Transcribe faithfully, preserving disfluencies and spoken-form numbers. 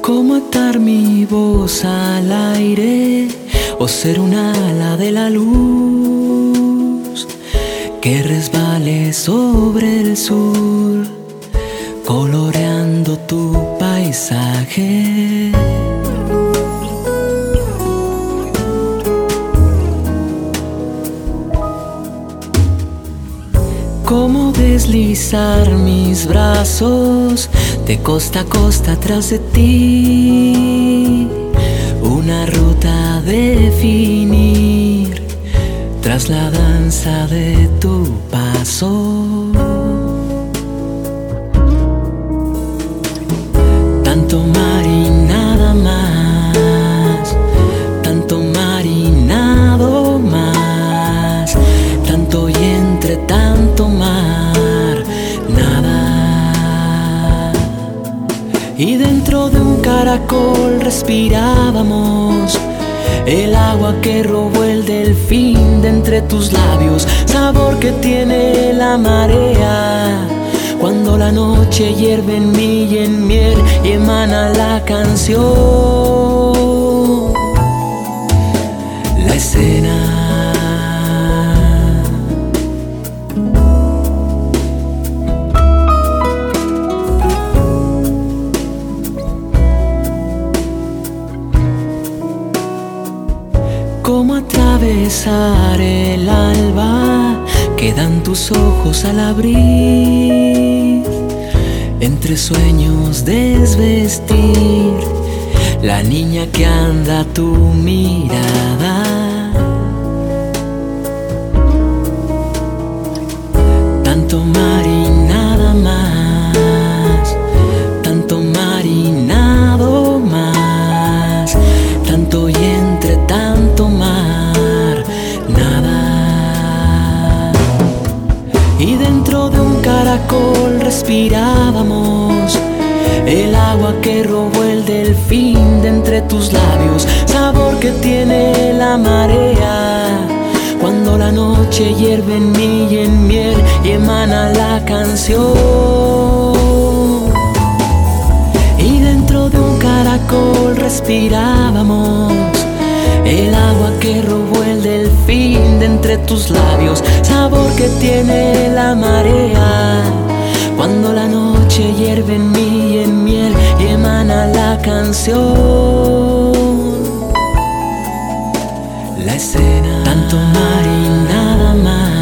¿Cómo atar mi voz al aire o ser un ala de la luz que resbale sobre el sur, coloreando tu paisaje? ¿Cómo deslizar mis brazos de costa a costa tras de ti? Una ruta a definir tras la danza de tu paso. Tanto mar y nada más, tanto mar y nada más, tanto y entre tanto mar, nada. Y dentro de un caracol respirábamos el agua que robó el delfín de entre tus labios, sabor que tiene la marea cuando la noche hierve en mí y en miel y emana la canción. La escena. ¿Cómo atravesar el alba? Quedan tus ojos al abrir, entre sueños desvestir la niña que anda a tu mirada. Tanto mar y nada más, tanto mar y nada más, tanto y entre tanto mar, nada. Y dentro de un caracol respirábamos el agua que robó el delfín de entre tus labios, sabor que tiene la marea cuando la noche hierve en mí y en miel y emana la canción. Y dentro de un caracol respirábamos el agua que robó el delfín de entre tus labios, sabor que tiene la marea cuando la noche hierve en mí y en miel y emana la canción. La escena. Tanto mar y nada más.